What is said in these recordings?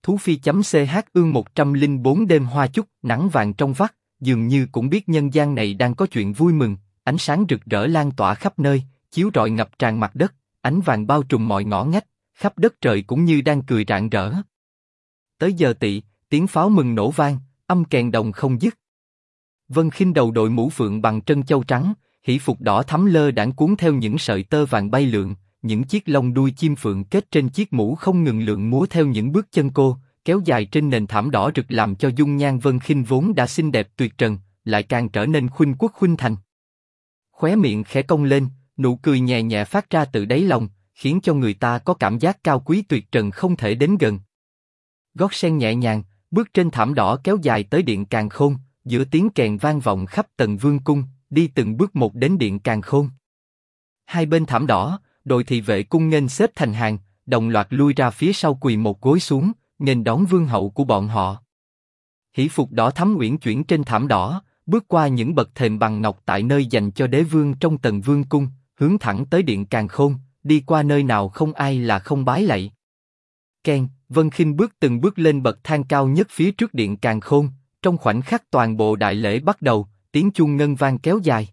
Thú Phi.ch ương 104 đêm hoa chúc, nắng vàng trong vắt, dường như cũng biết nhân gian này đang có chuyện vui mừng, ánh sáng rực rỡ lan tỏa khắp nơi, chiếu rọi ngập tràn mặt đất, ánh vàng bao trùm mọi ngõ ngách, khắp đất trời cũng như đang cười rạng rỡ. Tới giờ tỵ, tiếng pháo mừng nổ vang, âm kèn đồng không dứt. Vân Khinh đầu đội mũ phượng bằng trân châu trắng, hỷ phục đỏ thắm lơ đãng cuốn theo những sợi tơ vàng bay lượn, những chiếc lông đuôi chim phượng kết trên chiếc mũ không ngừng lượn múa theo những bước chân cô, kéo dài trên nền thảm đỏ rực làm cho dung nhan Vân Khinh vốn đã xinh đẹp tuyệt trần, lại càng trở nên khuynh quốc khuynh thành. Khóe miệng khẽ cong lên, nụ cười nhẹ nhẹ phát ra từ đáy lòng, khiến cho người ta có cảm giác cao quý tuyệt trần không thể đến gần. Gót sen nhẹ nhàng, bước trên thảm đỏ kéo dài tới điện Càn Khôn, giữa tiếng kèn vang vọng khắp Tần Vương cung, đi từng bước một đến điện Càn Khôn. Hai bên thảm đỏ, đội thị vệ cung nghênh xếp thành hàng, đồng loạt lui ra phía sau quỳ một gối xuống, nghênh đón vương hậu của bọn họ. Hỷ phục đỏ thắm uyển chuyển trên thảm đỏ, bước qua những bậc thềm bằng ngọc tại nơi dành cho đế vương trong Tần Vương cung, hướng thẳng tới điện Càn Khôn, đi qua nơi nào không ai là không bái lạy. Keng, Vân Khinh bước từng bước lên bậc thang cao nhất phía trước điện Càn Khôn, trong khoảnh khắc toàn bộ đại lễ bắt đầu, tiếng chuông ngân vang kéo dài.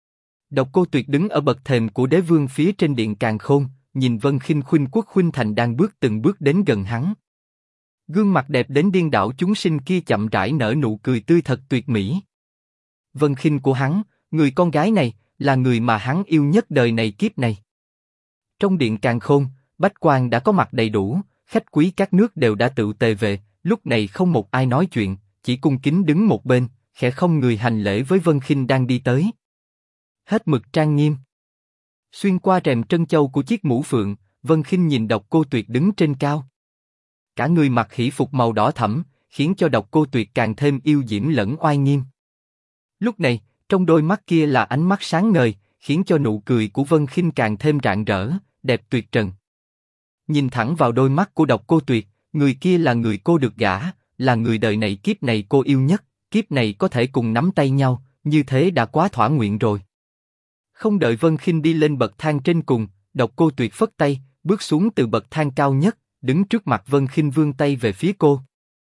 Độc Cô Tuyệt đứng ở bậc thềm của đế vương phía trên điện Càn Khôn, nhìn Vân Khinh khuynh quốc khuynh thành đang bước từng bước đến gần hắn. Gương mặt đẹp đến điên đảo chúng sinh kia chậm rãi nở nụ cười tươi thật tuyệt mỹ. Vân Khinh của hắn, người con gái này, là người mà hắn yêu nhất đời này kiếp này. Trong điện Càn Khôn, bách quan đã có mặt đầy đủ, khách quý các nước đều đã tụ tề về, lúc này không một ai nói chuyện, chỉ cung kính đứng một bên, khẽ không người hành lễ với Vân Khinh đang đi tới. Hết mực trang nghiêm. Xuyên qua rèm trân châu của chiếc mũ phượng, Vân Khinh nhìn Độc Cô Tuyệt đứng trên cao. Cả người mặc hỷ phục màu đỏ thẫm, khiến cho Độc Cô Tuyệt càng thêm yêu diễm lẫn oai nghiêm. Lúc này, trong đôi mắt kia là ánh mắt sáng ngời, khiến cho nụ cười của Vân Khinh càng thêm rạng rỡ, đẹp tuyệt trần. Nhìn thẳng vào đôi mắt của Độc Cô Tuyệt, người kia là người cô được gả, là người đời này kiếp này cô yêu nhất, kiếp này có thể cùng nắm tay nhau, như thế đã quá thỏa nguyện rồi. Không đợi Vân Khinh đi lên bậc thang trên cùng, Độc Cô Tuyệt phất tay, bước xuống từ bậc thang cao nhất, đứng trước mặt Vân Khinh vươn tay về phía cô.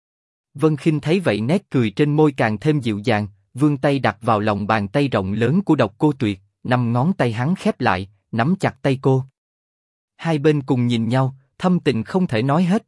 Vân Khinh thấy vậy nét cười trên môi càng thêm dịu dàng, vươn tay đặt vào lòng bàn tay rộng lớn của Độc Cô Tuyệt, 5 ngón tay hắn khép lại, nắm chặt tay cô. Hai bên cùng nhìn nhau, thâm tình không thể nói hết.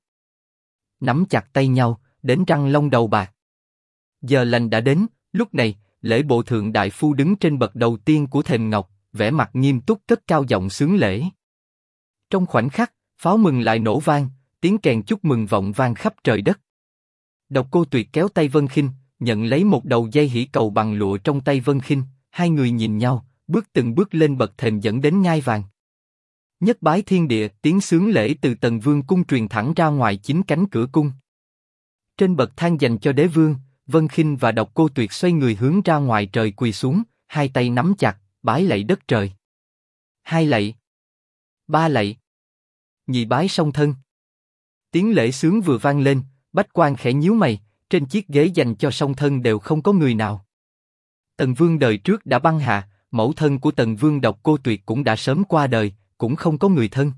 Nắm chặt tay nhau, đến răng long đầu bạc. Giờ lành đã đến, lúc này, lễ bộ thượng đại phu đứng trên bậc đầu tiên của thềm ngọc, vẻ mặt nghiêm túc cất cao giọng xướng lễ. Trong khoảnh khắc, pháo mừng lại nổ vang, tiếng kèn chúc mừng vọng vang khắp trời đất. Độc Cô Tuyệt kéo tay Vân Khinh, nhận lấy một đầu dây hỷ cầu bằng lụa trong tay Vân Khinh, hai người nhìn nhau, bước từng bước lên bậc thềm dẫn đến ngai vàng. Nhất bái thiên địa, tiếng xướng lễ từ Tần Vương cung truyền thẳng ra ngoài chính cánh cửa cung. Trên bậc thang dành cho đế vương, Vân Khinh và Độc Cô Tuyệt xoay người hướng ra ngoài trời quỳ xuống, hai tay nắm chặt, bái lạy đất trời. Hai lạy, ba lạy, nhị bái song thân. Tiếng lễ xướng vừa vang lên, bách quan khẽ nhíu mày, trên chiếc ghế dành cho song thân đều không có người nào. Tần Vương đời trước đã băng hà, mẫu thân của Tần Vương Độc Cô Tuyệt cũng đã sớm qua đời, cũng không có người thân.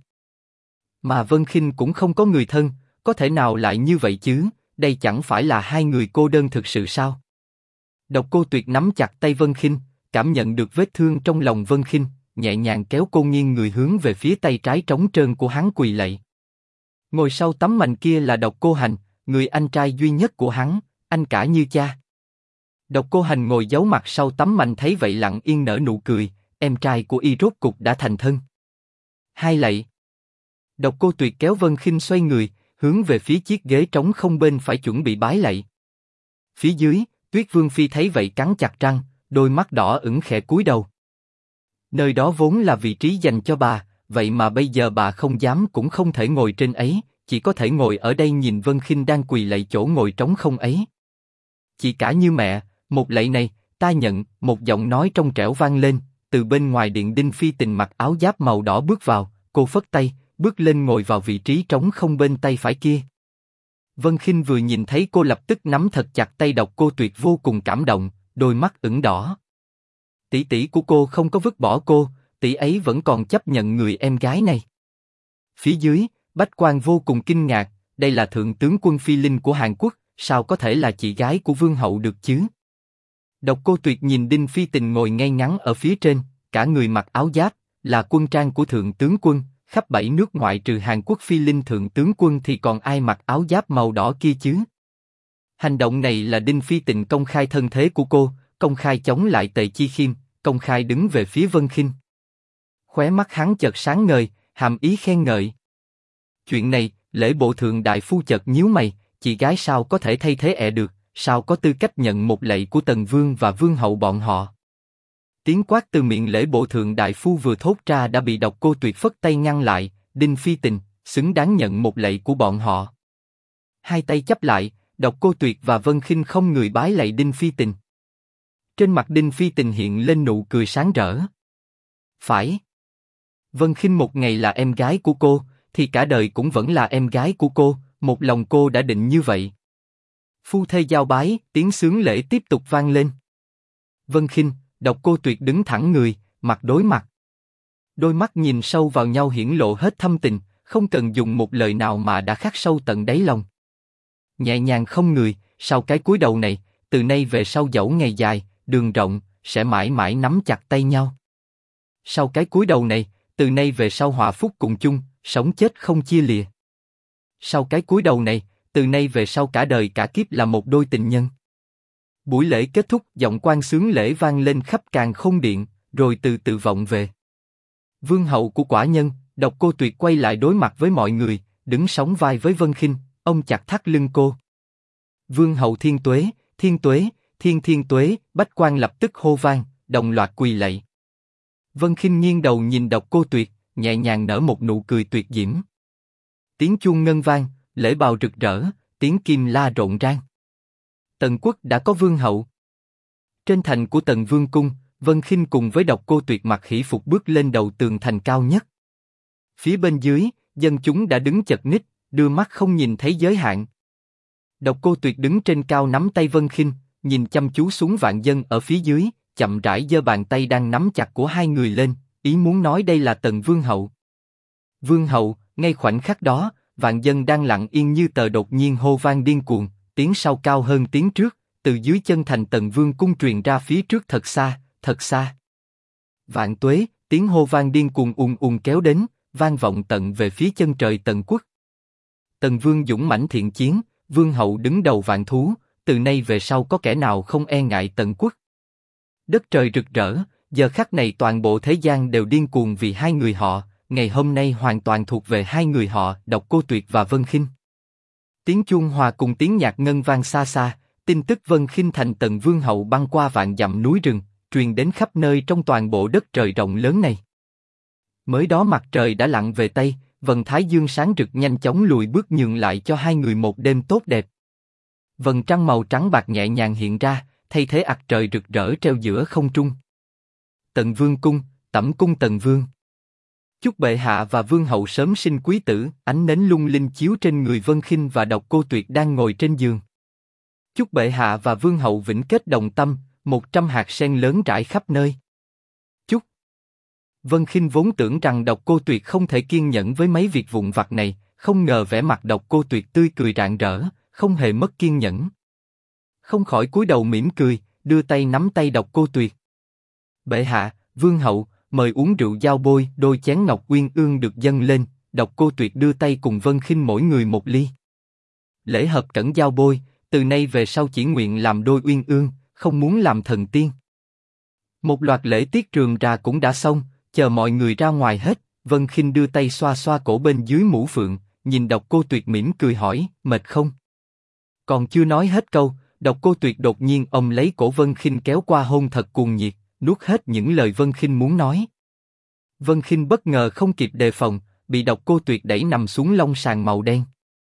Mà Vân Khinh cũng không có người thân, có thể nào lại như vậy chứ? Đây chẳng phải là hai người cô đơn thực sự sao? Độc Cô Tuyệt nắm chặt tay Vân Khinh, cảm nhận được vết thương trong lòng Vân Khinh, nhẹ nhàng kéo cô nghiêng người hướng về phía tay trái trống trơn của hắn quỳ lạy. Ngồi sau tấm mành kia là Độc Cô Hành, người anh trai duy nhất của hắn, anh cả như cha. Độc Cô Hành ngồi giấu mặt sau tấm mành thấy vậy lặng yên nở nụ cười, em trai của y rốt cục đã thành thân. Hai lạy. Độc Cô Tuyệt kéo Vân Khinh xoay người, hướng về phía chiếc ghế trống không bên phải chuẩn bị bái lạy. Phía dưới, Tuyết Vương Phi thấy vậy cắn chặt răng, đôi mắt đỏ ửng khẽ cúi đầu. Nơi đó vốn là vị trí dành cho bà, vậy mà bây giờ bà không dám cũng không thể ngồi trên ấy, chỉ có thể ngồi ở đây nhìn Vân Khinh đang quỳ lạy chỗ ngồi trống không ấy. Chị cả như mẹ, một lạy này, ta nhận. Một giọng nói trong trẻo vang lên, từ bên ngoài điện Đinh Phi Tình mặc áo giáp màu đỏ bước vào, cô phất tay, bước lên ngồi vào vị trí trống không bên tay phải kia. Vân Khinh vừa nhìn thấy cô lập tức nắm thật chặt tay Độc Cô Tuyệt vô cùng cảm động, đôi mắt ửng đỏ. Tỷ tỷ của cô không có vứt bỏ cô, tỷ ấy vẫn còn chấp nhận người em gái này. Phía dưới, bách quan vô cùng kinh ngạc, đây là thượng tướng quân Phi Linh của Hàn Quốc, sao có thể là chị gái của vương hậu được chứ? Độc Cô Tuyệt nhìn Đinh Phi Tình ngồi ngay ngắn ở phía trên, cả người mặc áo giáp, là quân trang của thượng tướng quân, khắp 7 nước ngoại trừ Hàn Quốc Phi Linh thượng tướng quân thì còn ai mặc áo giáp màu đỏ kia chứ? Hành động này là Đinh Phi Tình công khai thân thế của cô, công khai chống lại Tề Chi Khiêm, công khai đứng về phía Vân Khinh. Khóe mắt hắn chợt sáng ngời, hàm ý khen ngợi. Chuyện này, Lễ Bộ Thượng đại phu chợt nhíu mày, chị gái sao có thể thay thế được, sao có tư cách nhận một lạy của Tần Vương và Vương hậu bọn họ? Tiếng quát từ miệng Lễ Bộ Thượng đại phu vừa thốt ra đã bị Độc Cô Tuyệt phất tay ngăn lại. Đinh Phi Tình xứng đáng nhận một lạy của bọn họ. Hai tay chắp lại, Độc Cô Tuyệt và Vân Khinh không người bái lạy Đinh Phi Tình. Trên mặt Đinh Phi Tình hiện lên nụ cười sáng rỡ. Phải. Vân Khinh một ngày là em gái của cô, thì cả đời cũng vẫn là em gái của cô, một lòng cô đã định như vậy. Phu thê giao bái, tiếng xướng lễ tiếp tục vang lên. Vân Khinh, Độc Cô Tuyệt đứng thẳng người, mặt đối mặt. Đôi mắt nhìn sâu vào nhau hiển lộ hết thâm tình, không cần dùng một lời nào mà đã khắc sâu tận đáy lòng. Nhẹ nhàng không người, sau cái cúi đầu này, từ nay về sau dẫu ngày dài, đường rộng, sẽ mãi mãi nắm chặt tay nhau. Sau cái cúi đầu này, từ nay về sau hòa phúc cùng chung, sống chết không chia lìa. Sau cái cúi đầu này, từ nay về sau cả đời cả kiếp là một đôi tình nhân. Buổi lễ kết thúc, giọng quan xướng lễ vang lên khắp càn khôn điện, rồi từ từ vọng về. Vương hậu của quả nhân, Độc Cô Tuyệt quay lại đối mặt với mọi người, đứng sóng vai với Vân Khinh, ông chặt thắt lưng cô. Vương hậu thiên tuế, thiên tuế, thiên thiên tuế, bách quan lập tức hô vang, đồng loạt quỳ lạy. Vân Khinh nghiêng đầu nhìn Độc Cô Tuyệt, nhẹ nhàng nở một nụ cười tuyệt diễm. Tiếng chuông ngân vang, lễ bào rực rỡ, tiếng kim la rộn rang. Tần quốc đã có vương hậu. Trên thành của Tần Vương cung, Vân Khinh cùng với Độc Cô Tuyệt mặc hỷ phục bước lên đầu tường thành cao nhất. Phía bên dưới, dân chúng đã đứng chật ních, đưa mắt không nhìn thấy giới hạn. Độc Cô Tuyệt đứng trên cao nắm tay Vân Khinh, nhìn chăm chú xuống vạn dân ở phía dưới, chậm rãi giơ bàn tay đang nắm chặt của hai người lên, ý muốn nói đây là Tần Vương hậu. Vương hậu, ngay khoảnh khắc đó, vạn dân đang lặng yên như tờ đột nhiên hô vang điên cuồng, tiếng sau cao hơn tiếng trước, từ dưới chân thành Tần Vương cung truyền ra phía trước thật xa, thật xa. Vạn tuế, tiếng hô vang điên cuồng ùn kéo đến, vang vọng tận về phía chân trời Tần quốc. Tần Vương dũng mãnh thiện chiến, Vương hậu đứng đầu vạn thú, từ nay về sau có kẻ nào không e ngại Tần quốc. Đất trời rực rỡ, giờ khắc này toàn bộ thế gian đều điên cuồng vì hai người họ, ngày hôm nay hoàn toàn thuộc về hai người họ, Độc Cô Tuyệt và Vân Khinh. Tiếng chuông hòa cùng tiếng nhạc ngân vang xa xa, tin tức Vân Khinh thành Tần Vương hậu băng qua vạn dặm núi rừng, truyền đến khắp nơi trong toàn bộ đất trời rộng lớn này. Mới đó mặt trời đã lặn về tây, vầng thái dương sáng rực nhanh chóng lùi bước nhường lại cho hai người một đêm tốt đẹp. Vầng trăng màu trắng bạc nhẹ nhàng hiện ra, thay thế ặc trời rực rỡ treo giữa không trung. Tần Vương cung, Tẩm cung Tần Vương. Chúc bệ hạ và Vương hậu sớm sinh quý tử. Ánh nến lung linh chiếu trên người Vân Khinh và Độc Cô Tuyệt đang ngồi trên giường. Chúc bệ hạ và Vương hậu vĩnh kết đồng tâm, 100 hạt sen lớn rải khắp nơi. Chúc. Vân Khinh vốn tưởng rằng Độc Cô Tuyệt không thể kiên nhẫn với mấy việc vụn vặt này, không ngờ vẻ mặt Độc Cô Tuyệt tươi cười rạng rỡ, không hề mất kiên nhẫn. Không khỏi cúi đầu mỉm cười, đưa tay nắm tay Độc Cô Tuyệt. Bệ hạ, Vương hậu, mời uống rượu giao bôi. Đôi chén ngọc uyên ương được dâng lên, Độc Cô Tuyệt đưa tay cùng Vân Khinh mỗi người một ly. Lễ hợp cẩn giao bôi, từ nay về sau chỉ nguyện làm đôi uyên ương, không muốn làm thần tiên. Một loạt lễ tiết rườm rà cũng đã xong, chờ mọi người ra ngoài hết, Vân Khinh đưa tay xoa xoa cổ bên dưới mũ phượng, nhìn Độc Cô Tuyệt mỉm cười hỏi, mệt không? Còn chưa nói hết câu, Độc Cô Tuyệt đột nhiên ôm lấy cổ Vân Khinh kéo qua hôn thật cuồng nhiệt, nuốt hết những lời Vân Khinh muốn nói. Vân Khinh bất ngờ không kịp đề phòng, bị Độc Cô Tuyệt đẩy nằm xuống lông sàn màu đen.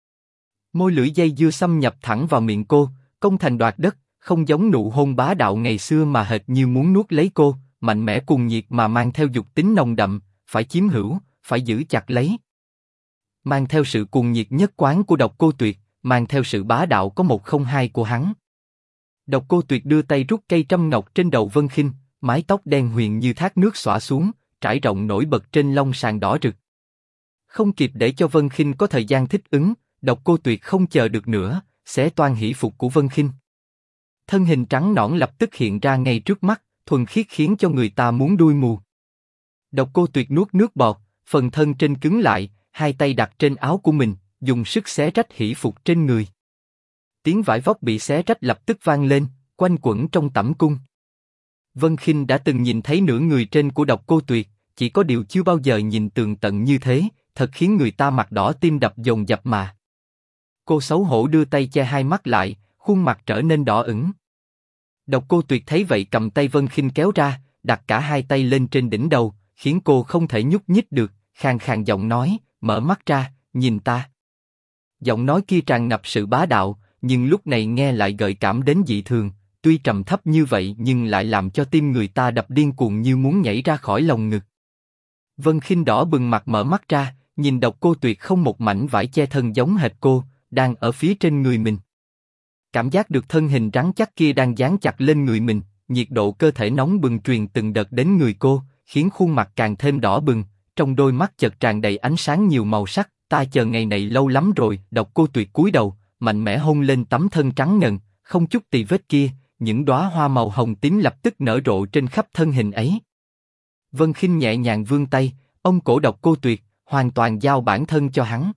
Môi lưỡi dây dưa xâm nhập thẳng vào miệng cô, công thành đoạt đất, không giống nụ hôn bá đạo ngày xưa mà hệt như muốn nuốt lấy cô, mạnh mẽ cuồng nhiệt mà mang theo dục tính nồng đậm, phải chiếm hữu, phải giữ chặt lấy. Mang theo sự cuồng nhiệt nhất quán của Độc Cô Tuyệt, mang theo sự bá đạo có một không hai của hắn. Độc Cô Tuyệt đưa tay rút cây trâm ngọc trên đầu Vân Khinh, mái tóc đen huyền như thác nước xõa xuống, trải rộng nổi bật trên lông sàn đỏ rực. Không kịp để cho Vân Khinh có thời gian thích ứng, Độc Cô Tuyệt không chờ được nữa, xé toang hỷ phục của Vân Khinh. Thân hình trắng nõn lập tức hiện ra ngay trước mắt, thuần khiết khiến cho người ta muốn đuôi mù. Độc Cô Tuyệt nuốt nước bọt, phần thân trên cứng lại, hai tay đặt trên áo của mình, dùng sức xé rách hỷ phục trên người. Tiếng vải vóc bị xé rách lập tức vang lên, quanh quẩn trong tẩm cung. Vân Khinh đã từng nhìn thấy nửa người trên của Độc Cô Tuyệt, chỉ có điều chưa bao giờ nhìn tường tận như thế, thật khiến người ta mặt đỏ tim đập dồn dập mà. Cô xấu hổ đưa tay che hai mắt lại, khuôn mặt trở nên đỏ ửng. Độc Cô Tuyệt thấy vậy cầm tay Vân Khinh kéo ra, đặt cả hai tay lên trên đỉnh đầu, khiến cô không thể nhúc nhích được, khàn khàn giọng nói, mở mắt ra, nhìn ta. Giọng nói kia tràn ngập sự bá đạo, nhưng lúc này nghe lại gợi cảm đến dị thường, tuy trầm thấp như vậy nhưng lại làm cho tim người ta đập điên cuồng như muốn nhảy ra khỏi lồng ngực. Vân Khinh đỏ bừng mặt mở mắt ra, nhìn Độc Cô Tuyệt không một mảnh vải che thân giống hệt cô, đang ở phía trên người mình. Cảm giác được thân hình rắn chắc kia đang dán chặt lên người mình, nhiệt độ cơ thể nóng bừng truyền từng đợt đến người cô, khiến khuôn mặt càng thêm đỏ bừng, trong đôi mắt chợt tràn đầy ánh sáng nhiều màu sắc. Ta chờ ngày này lâu lắm rồi. Độc Cô Tuyệt cúi đầu, mạnh mẽ hôn lên tấm thân trắng ngần, không chút tì vết kia, những đóa hoa màu hồng tím lập tức nở rộ trên khắp thân hình ấy. Vân Khinh nhẹ nhàng vươn tay, ôm cổ Độc Cô Tuyệt, hoàn toàn giao bản thân cho hắn.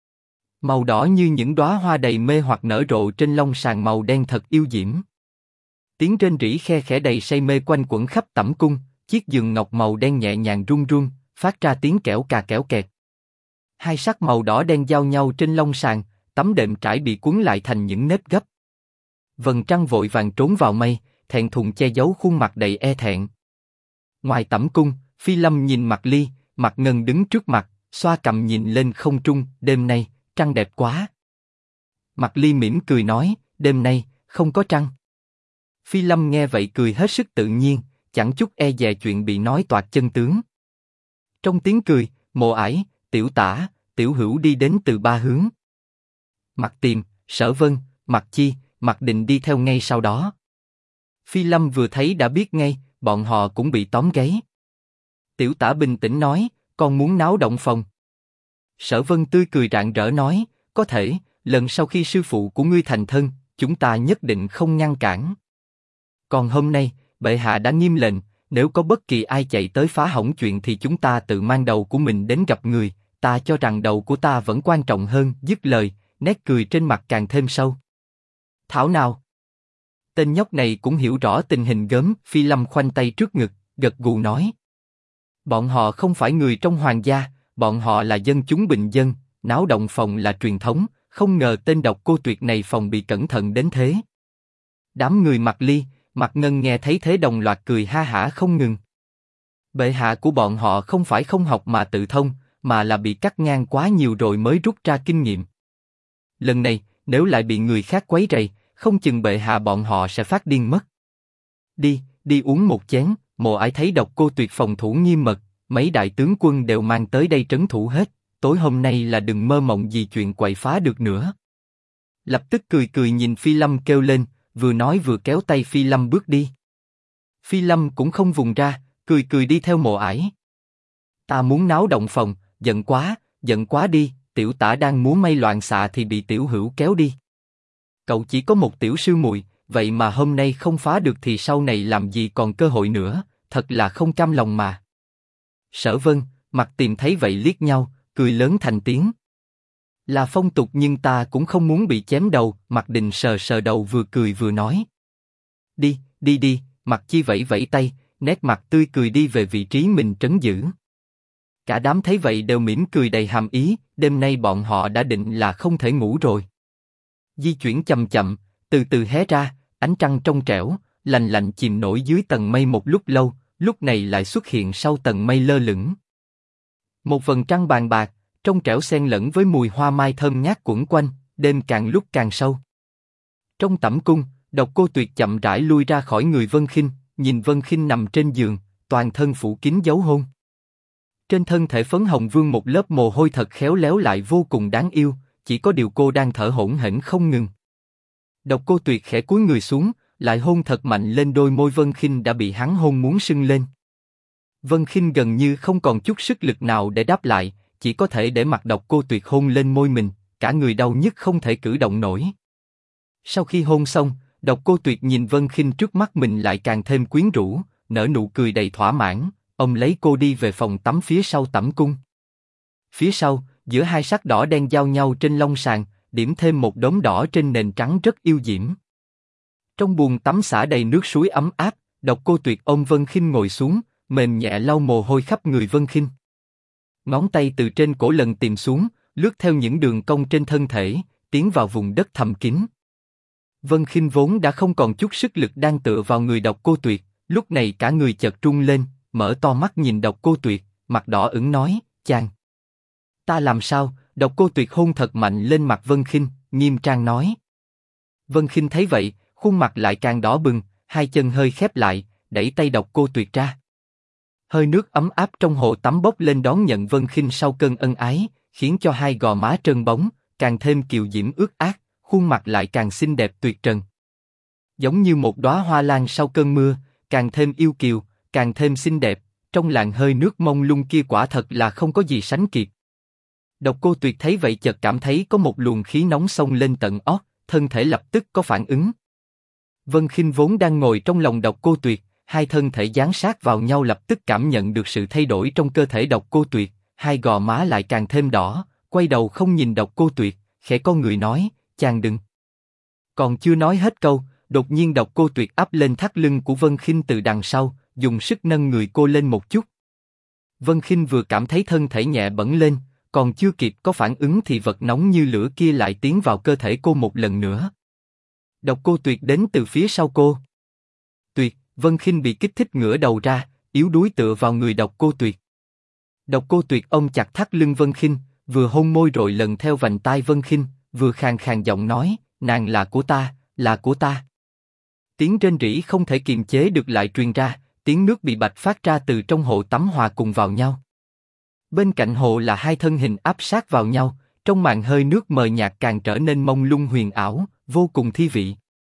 Màu đỏ như những đóa hoa đầy mê hoặc nở rộ trên lông sàn màu đen thật yêu diễm. Tiếng rên rỉ khe khẽ đầy say mê quanh quẩn khắp tẩm cung, chiếc giường ngọc màu đen nhẹ nhàng rung rung, phát ra tiếng kẽo cà kẽo kẹt. Hai sắc màu đỏ đen giao nhau trên lông sàn, tấm đệm trải bị cuốn lại thành những nếp gấp. Vầng trăng vội vàng trốn vào mây, thẹn thùng che giấu khuôn mặt đầy e thẹn. Ngoài tẩm cung, Phi Lâm nhìn Mạc Ly, Mạc Ngân đứng trước mặt, xoa cằm nhìn lên không trung. Đêm nay trăng đẹp quá. Mạc Ly mỉm cười nói, đêm nay không có trăng. Phi Lâm nghe vậy cười hết sức tự nhiên, chẳng chút e dè chuyện bị nói toạc chân tướng. Trong tiếng cười, Mộ Ải, Tiểu Tả, Tiểu Hữu đi đến từ ba hướng. Mạc Tiềm, Sở Vân, Mạc Chi, Mạc Định đi theo ngay sau đó. Phi Lâm vừa thấy đã biết ngay, bọn họ cũng bị tóm gáy. Tiểu Tả bình tĩnh nói, con muốn náo động phòng. Sở Vân tươi cười rạng rỡ nói, có thể, lần sau khi sư phụ của ngươi thành thân, chúng ta nhất định không ngăn cản. Còn hôm nay, bệ hạ đã nghiêm lệnh, nếu có bất kỳ ai chạy tới phá hỏng chuyện thì chúng ta tự mang đầu của mình đến gặp người. Ta cho rằng đầu của ta vẫn quan trọng hơn. Dứt lời, nét cười trên mặt càng thêm sâu. Thảo nào? Tên nhóc này cũng hiểu rõ tình hình gớm. Phi Lâm khoanh tay trước ngực, gật gù nói. Bọn họ không phải người trong hoàng gia, bọn họ là dân chúng bình dân, náo động phòng là truyền thống, không ngờ tên Độc Cô Tuyệt này phòng bị cẩn thận đến thế. Đám người Mạc Ly, Mạc Ngân nghe thấy thế đồng loạt cười ha hả không ngừng. Bệ hạ của bọn họ không phải không học mà tự thông, mà là bị cắt ngang quá nhiều rồi mới rút ra kinh nghiệm. Lần này, nếu lại bị người khác quấy rầy, không chừng bệ hạ bọn họ sẽ phát điên mất. Đi uống một chén. Mộ Ải thấy Độc Cô Tuyệt phòng thủ nghiêm mật, mấy đại tướng quân đều mang tới đây trấn thủ hết. Tối hôm nay là đừng mơ mộng gì chuyện quậy phá được nữa. Lập tức cười cười nhìn Phi Lâm kêu lên, vừa nói vừa kéo tay Phi Lâm bước đi. Phi Lâm cũng không vùng ra, cười cười đi theo Mộ Ải. Ta muốn náo động phòng, giận quá đi. Tiểu Tả đang múa may loạn xạ thì bị Tiểu Hữu kéo đi. Cậu chỉ có một tiểu sư muội, vậy mà hôm nay không phá được thì sau này làm gì còn cơ hội nữa, thật là không cam lòng mà. Sở Vân, Mạc Tiềm thấy vậy liếc nhau, cười lớn thành tiếng. Là phong tục nhưng ta cũng không muốn bị chém đầu. Mạc Định sờ sờ đầu vừa cười vừa nói. Đi. Mạc Chi vẫy vẫy tay, nét mặt tươi cười đi về vị trí mình trấn giữ. Cả đám thấy vậy đều mỉm cười đầy hàm ý, đêm nay bọn họ đã định là không thể ngủ rồi. Di chuyển chậm chậm, từ từ hé ra, ánh trăng trong trẻo, lạnh lạnh chìm nổi dưới tầng mây một lúc lâu, lúc này lại xuất hiện sau tầng mây lơ lửng. Một vầng trăng bàn bạc, trong trẻo xen lẫn với mùi hoa mai thơm ngát quẩn quanh, đêm càng lúc càng sâu. Trong tẩm cung, Độc Cô Tuyệt chậm rãi lui ra khỏi người Vân Khinh, nhìn Vân Khinh nằm trên giường, toàn thân phủ kín dấu hôn. Trên thân thể phấn hồng vương một lớp mồ hôi thật khéo léo lại vô cùng đáng yêu, chỉ có điều cô đang thở hổn hển không ngừng. Độc Cô Tuyệt khẽ cúi người xuống, lại hôn thật mạnh lên đôi môi Vân Khinh đã bị hắn hôn muốn sưng lên. Vân Khinh gần như không còn chút sức lực nào để đáp lại, chỉ có thể để mặc Độc Cô Tuyệt hôn lên môi mình, cả người đau nhức không thể cử động nổi. Sau khi hôn xong, Độc Cô Tuyệt nhìn Vân Khinh trước mắt mình lại càng thêm quyến rũ, nở nụ cười đầy thỏa mãn, ông lấy cô đi về phòng tắm phía sau tẩm cung. Phía sau, giữa hai sắc đỏ đen giao nhau trên long sàn, điểm thêm một đốm đỏ trên nền trắng rất yêu diễm. Trong buồng tắm xả đầy nước suối ấm áp, Độc Cô Tuyệt ôm Vân Khinh ngồi xuống, mềm nhẹ lau mồ hôi khắp người Vân Khinh. Ngón tay từ trên cổ lần tìm xuống, lướt theo những đường cong trên thân thể, tiến vào vùng đất thầm kín. Vân Khinh vốn đã không còn chút sức lực đang tựa vào người Độc Cô Tuyệt, lúc này cả người chợt rung lên, mở to mắt nhìn Độc Cô Tuyệt, mặt đỏ ửng nói, chàng. Ta làm sao? Độc Cô Tuyệt hôn thật mạnh lên mặt Vân Khinh, nghiêm trang nói. Vân Khinh thấy vậy, khuôn mặt lại càng đỏ bừng, hai chân hơi khép lại, đẩy tay Độc Cô Tuyệt ra. Hơi nước ấm áp trong hồ tắm bốc lên đón nhận Vân Khinh sau cơn ân ái, khiến cho hai gò má trơn bóng, càng thêm kiều diễm ướt át, khuôn mặt lại càng xinh đẹp tuyệt trần. Giống như một đóa hoa lan sau cơn mưa, càng thêm yêu kiều, càng thêm xinh đẹp, trong làn hơi nước mông lung kia quả thật là không có gì sánh kịp. Độc Cô Tuyệt thấy vậy chợt cảm thấy có một luồng khí nóng xông lên tận ót, thân thể lập tức có phản ứng. Vân Khinh vốn đang ngồi trong lòng Độc Cô Tuyệt, hai thân thể dán sát vào nhau lập tức cảm nhận được sự thay đổi trong cơ thể Độc Cô Tuyệt, hai gò má lại càng thêm đỏ, quay đầu không nhìn Độc Cô Tuyệt, khẽ con người nói, chàng đừng. Còn chưa nói hết câu, đột nhiên Độc Cô Tuyệt áp lên thắt lưng của Vân Khinh từ đằng sau, dùng sức nâng người cô lên một chút. Vân Khinh vừa cảm thấy thân thể nhẹ bẫng lên, còn chưa kịp có phản ứng thì vật nóng như lửa kia lại tiến vào cơ thể cô một lần nữa. Độc Cô Tuyệt đến từ phía sau cô. Tuyệt, Vân Khinh bị kích thích ngửa đầu ra, yếu đuối tựa vào người Độc Cô Tuyệt. Độc Cô Tuyệt ôm chặt thắt lưng Vân Khinh, vừa hôn môi rồi lần theo vành tai Vân Khinh, vừa khàn khàn giọng nói, nàng là của ta, là của ta. Tiếng rên rỉ không thể kiềm chế được lại truyền ra, tiếng nước bị bạch phát ra từ trong hồ tắm hòa cùng vào nhau. Bên cạnh hồ là hai thân hình áp sát vào nhau, trong màn hơi nước mờ nhạt càng trở nên mông lung huyền ảo, vô cùng thi vị.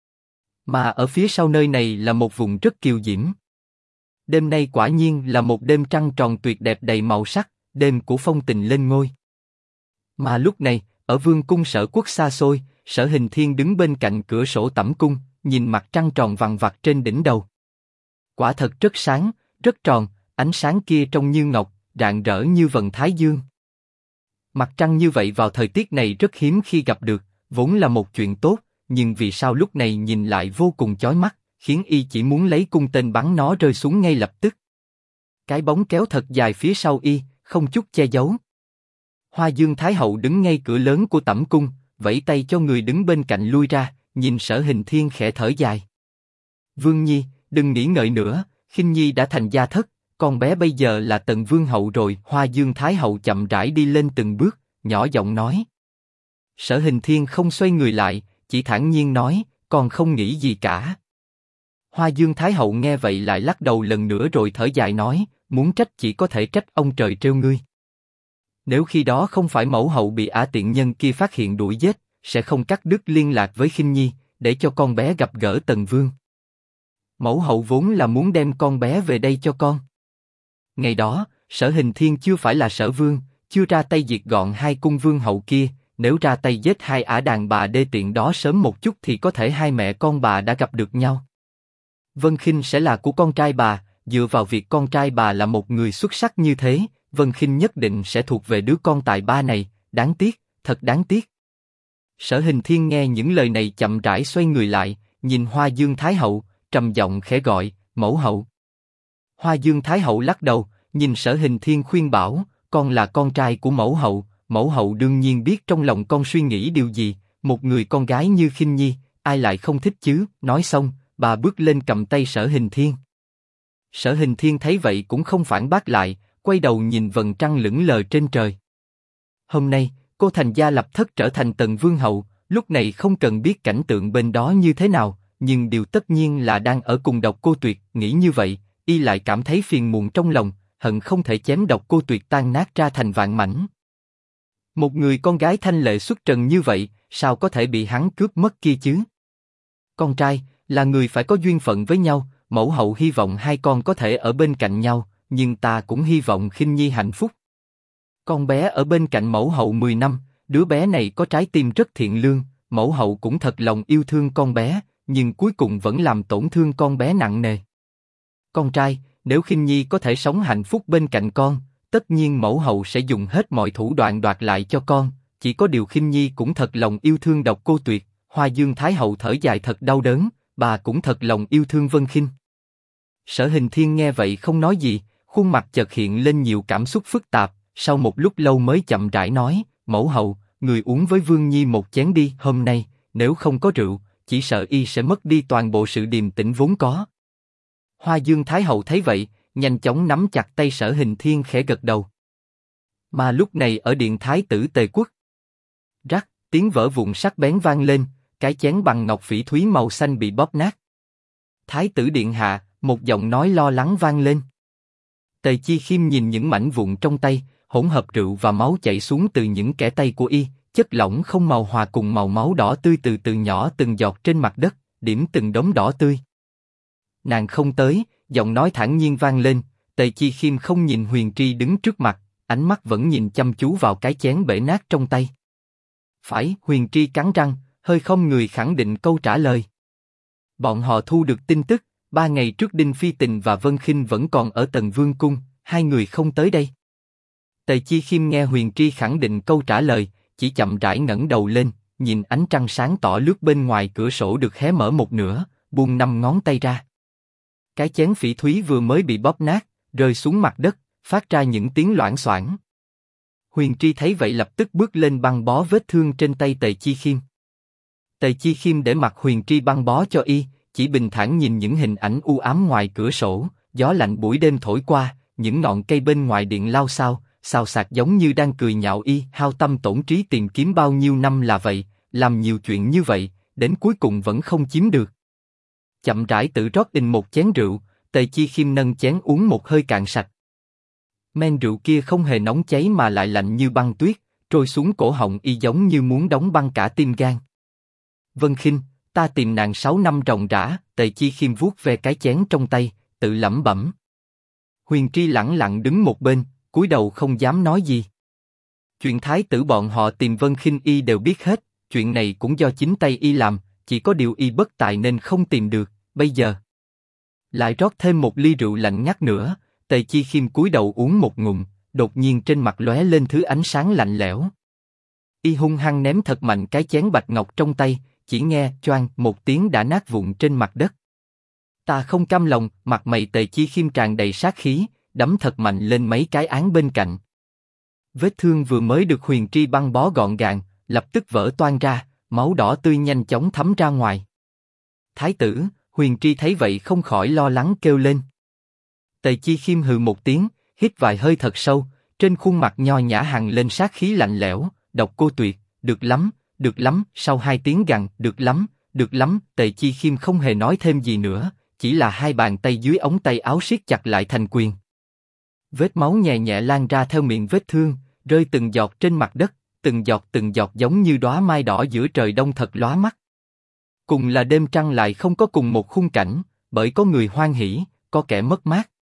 Mà ở phía sau nơi này là một vùng rất kiều diễm. Đêm nay quả nhiên là một đêm trăng tròn tuyệt đẹp đầy màu sắc, đêm của phong tình lên ngôi. Mà lúc này, ở vương cung Sở Quốc xa xôi, Sở Hình Thiên đứng bên cạnh cửa sổ tẩm cung, nhìn mặt trăng tròn vằng vặc trên đỉnh đầu. Quả thật rất sáng, rất tròn, ánh sáng kia trông như ngọc, rạng rỡ như vầng thái dương. Mặt trăng như vậy vào thời tiết này rất hiếm khi gặp được, vốn là một chuyện tốt, nhưng vì sao lúc này nhìn lại vô cùng chói mắt, khiến y chỉ muốn lấy cung tên bắn nó rơi xuống ngay lập tức. Cái bóng kéo thật dài phía sau y, không chút che giấu. Hoa Dương Thái Hậu đứng ngay cửa lớn của tẩm cung, vẫy tay cho người đứng bên cạnh lui ra, nhìn Sở Hình Thiên khẽ thở dài. Vương Nhi, đừng nghĩ ngợi nữa, Khinh Nhi đã thành gia thất, con bé bây giờ là Tần Vương hậu rồi. Hoa Dương Thái Hậu chậm rãi đi lên từng bước, nhỏ giọng nói. Sở Hình Thiên không xoay người lại, chỉ thản nhiên nói, còn không nghĩ gì cả. Hoa Dương Thái Hậu nghe vậy lại lắc đầu lần nữa rồi thở dài nói, muốn trách chỉ có thể trách ông trời trêu ngươi. Nếu khi đó không phải mẫu hậu bị ả tiện nhân kia phát hiện đuổi giết, sẽ không cắt đứt liên lạc với Khinh Nhi, để cho con bé gặp gỡ Tần Vương. Mẫu hậu vốn là muốn đem con bé về đây cho con. Ngày đó, Sở Hình Thiên chưa phải là Sở Vương, chưa ra tay diệt gọn hai cung vương hậu kia, nếu ra tay giết hai ả đàn bà đê tiện đó sớm một chút thì có thể hai mẹ con bà đã gặp được nhau. Vân Khinh sẽ là của con trai bà, dựa vào việc con trai bà là một người xuất sắc như thế, Vân Khinh nhất định sẽ thuộc về đứa con tài ba này, đáng tiếc, thật đáng tiếc. Sở Hình Thiên nghe những lời này chậm rãi xoay người lại, nhìn Hoa Dương Thái Hậu, trầm giọng khẽ gọi, mẫu hậu. Hoa Dương Thái Hậu lắc đầu, nhìn Sở Hình Thiên khuyên bảo, con là con trai của mẫu hậu đương nhiên biết trong lòng con suy nghĩ điều gì, một người con gái như Khinh Nhi, ai lại không thích chứ? Nói xong, bà bước lên cầm tay Sở Hình Thiên. Sở Hình Thiên thấy vậy cũng không phản bác lại, quay đầu nhìn vầng trăng lững lờ trên trời. Hôm nay, cô thành gia lập thất trở thành Tần Vương hậu, lúc này không cần biết cảnh tượng bên đó như thế nào, nhưng điều tất nhiên là đang ở cùng Độc Cô Tuyệt. Nghĩ như vậy, y lại cảm thấy phiền muộn trong lòng, hận không thể chém Độc Cô Tuyệt tan nát ra thành vạn mảnh. Một người con gái thanh lệ xuất trần như vậy, sao có thể bị hắn cướp mất kia chứ? Con trai là người phải có duyên phận với nhau, mẫu hậu hy vọng hai con có thể ở bên cạnh nhau, nhưng ta cũng hy vọng Khinh Nhi hạnh phúc. Con bé ở bên cạnh mẫu hậu 10 năm, đứa bé này có trái tim rất thiện lương, mẫu hậu cũng thật lòng yêu thương con bé, nhưng cuối cùng vẫn làm tổn thương con bé nặng nề. Con trai, nếu Khinh Nhi có thể sống hạnh phúc bên cạnh con, tất nhiên mẫu hậu sẽ dùng hết mọi thủ đoạn đoạt lại cho con, chỉ có điều Khinh Nhi cũng thật lòng yêu thương Độc Cô Tuyệt. Hoa Dương Thái hậu thở dài thật đau đớn, bà cũng thật lòng yêu thương Vân Khinh. Sở Hình Thiên nghe vậy không nói gì, khuôn mặt chợt hiện lên nhiều cảm xúc phức tạp, sau một lúc lâu mới chậm rãi nói, mẫu hậu, người uống với Vương Nhi một chén đi, hôm nay, nếu không có rượu, chỉ sợ y sẽ mất đi toàn bộ sự điềm tĩnh vốn có. Hoa Dương Thái hậu thấy vậy, nhanh chóng nắm chặt tay Sở Hình Thiên khẽ gật đầu. Mà lúc này ở điện Thái tử Tề Quốc, rắc, tiếng vỡ vụn sắc bén vang lên, cái chén bằng ngọc phỉ thúy màu xanh bị bóp nát. Thái tử điện hạ, một giọng nói lo lắng vang lên. Tề Chi Khiêm nhìn những mảnh vụn trong tay, hỗn hợp rượu và máu chảy xuống từ những kẽ tay của y, chất lỏng không màu hòa cùng màu máu đỏ tươi từ từ nhỏ từng giọt trên mặt đất, điểm từng đốm đỏ tươi. Nàng không tới, giọng nói thản nhiên vang lên. Tề Chi Khiêm không nhìn Huyền Tri đứng trước mặt, ánh mắt vẫn nhìn chăm chú vào cái chén bể nát trong tay. Phải, Huyền Tri cắn răng, hơi không người khẳng định câu trả lời. Bọn họ thu được tin tức, 3 ngày trước Đinh Phi Tình và Vân Khinh vẫn còn ở Tần Vương cung, hai người không tới đây. Tề Chi Khiêm nghe Huyền Tri khẳng định câu trả lời, chỉ chậm rãi ngẩng đầu lên, nhìn ánh trăng sáng tỏ lướt bên ngoài cửa sổ được hé mở một nửa, buông 5 ngón tay ra. Cái chén phỉ thúy vừa mới bị bóp nát, rơi xuống mặt đất, phát ra những tiếng loảng xoảng. Huyền Tri thấy vậy lập tức bước lên băng bó vết thương trên tay Tề Chi Khiêm. Tề Chi Khiêm để mặc Huyền Tri băng bó cho y, chỉ bình thản nhìn những hình ảnh u ám ngoài cửa sổ, gió lạnh buổi đêm thổi qua, những ngọn cây bên ngoài điện lao xao, xào xạc giống như đang cười nhạo y, hao tâm tổn trí tìm kiếm bao nhiêu năm là vậy, làm nhiều chuyện như vậy, đến cuối cùng vẫn không chiếm được. Chậm rãi tự rót in một chén rượu, Tề Chi Khiêm nâng chén uống một hơi cạn sạch. Men rượu kia không hề nóng cháy mà lại lạnh như băng tuyết, trôi xuống cổ họng y giống như muốn đóng băng cả tim gan. Vân Khinh, ta tìm nàng 6 năm ròng rã. Tề Chi Khiêm vuốt ve cái chén trong tay, tự lẩm bẩm. Huyền Tri lẳng lặng đứng một bên, cúi đầu không dám nói gì. Chuyện thái tử bọn họ tìm Vân Khinh y đều biết hết, chuyện này cũng do chính tay y làm, chỉ có điều y bất tài nên không tìm được. Bây giờ lại rót thêm một ly rượu lạnh ngắt nữa. Tề Chi Khiêm cúi đầu uống một ngụm, đột nhiên trên mặt lóe lên thứ ánh sáng lạnh lẽo. Y hung hăng ném thật mạnh cái chén bạch ngọc trong tay, chỉ nghe choang một tiếng đã nát vụn trên mặt đất. Ta không cam lòng, mặt mày Tề Chi Khiêm tràn đầy sát khí, đấm thật mạnh lên mấy cái án bên cạnh. Vết thương vừa mới được Huyền Tri băng bó gọn gàng, lập tức vỡ toang ra, máu đỏ tươi nhanh chóng thấm ra ngoài. Thái tử, Huyền Tri thấy vậy không khỏi lo lắng kêu lên. Tề Chi Khiêm hừ một tiếng, hít vài hơi thật sâu, trên khuôn mặt nho nhã hằn lên sát khí lạnh lẽo. Độc Cô Tuyệt, được lắm, được lắm. Sau 2 tiếng gằn, được lắm, được lắm. Tề Chi Khiêm không hề nói thêm gì nữa, chỉ là hai bàn tay dưới ống tay áo siết chặt lại thành quyền. Vết máu nhẹ nhẹ lan ra theo miệng vết thương, rơi từng giọt trên mặt đất, từng giọt giống như đóa mai đỏ giữa trời đông thật lóa mắt. Cùng là đêm trăng lại không có cùng một khung cảnh, bởi có người hoan hỉ, có kẻ mất mát.